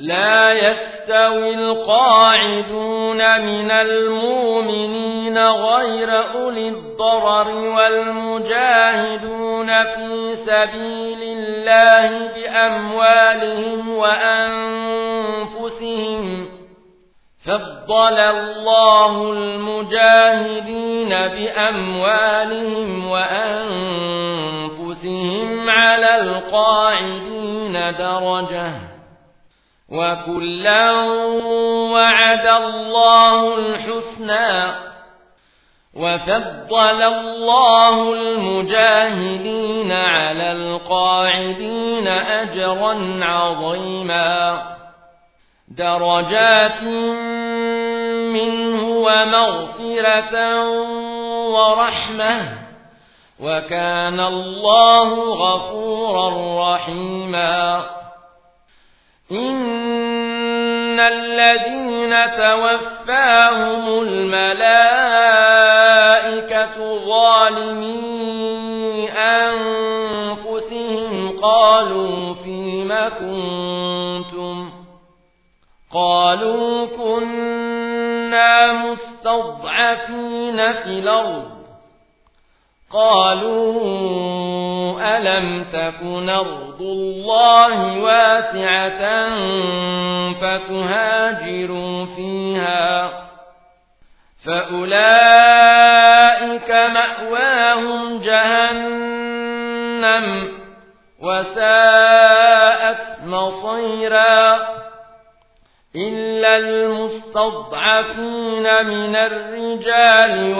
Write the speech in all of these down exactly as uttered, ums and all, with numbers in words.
لا يستوي القاعدون من المؤمنين غير أولي الضرر والمجاهدون في سبيل الله بأموالهم وأنفسهم فضل الله المجاهدين بأموالهم وأنفسهم على القاعدين درجة وكلا وعد الله الحسنى وفضل الله المجاهدين على القاعدين أجرا عظيما درجات منه ومغفرة ورحمة وكان الله غفورا رحيما إن الذين توفاهم الملائكة ظالمي أنفسهم قالوا فيم كنتم قالوا كنا مستضعفين في الأرض قالوا ألم تكن أرض الله واسعة فتهاجروا فيها فأولئك مأواهم جهنم وساءت مصيرا إلا المستضعفين من الرجال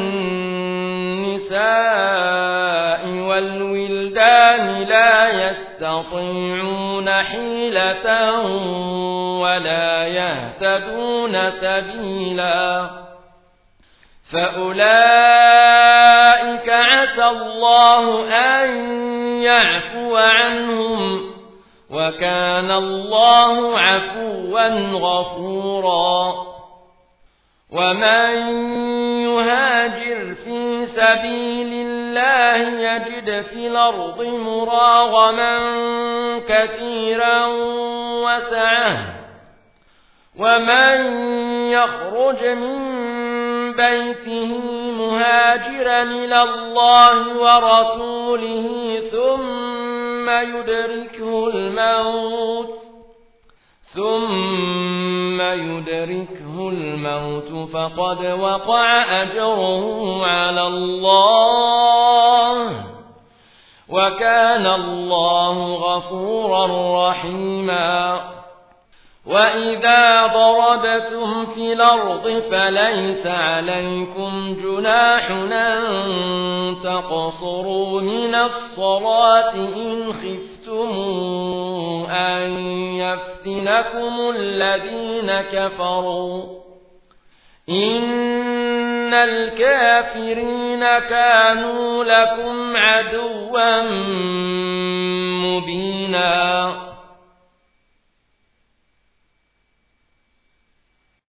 والنساء والولدان لا يستطيعون حيلة ولا يهتدون سبيلا فأولئك عسى الله أن يعفو عنهم وكان الله عفوا غفورا ومن يهاجر في سبيل الله يجد في الأرض مراغما كثيرا وسعة ومن يخرج من بيته مهاجرا إلى الله ورسوله ثم يدركه الموت ثم يدركه الموت فقد وقع أجره على الله وكان الله غفورا رحيما وإذا ضربتم في الأرض فليس عليكم جناح أن تقصروا من الصلاة إن خفتم أن يفتنكم الذين كفروا إن الكافرين كانوا لكم عدوا مبينا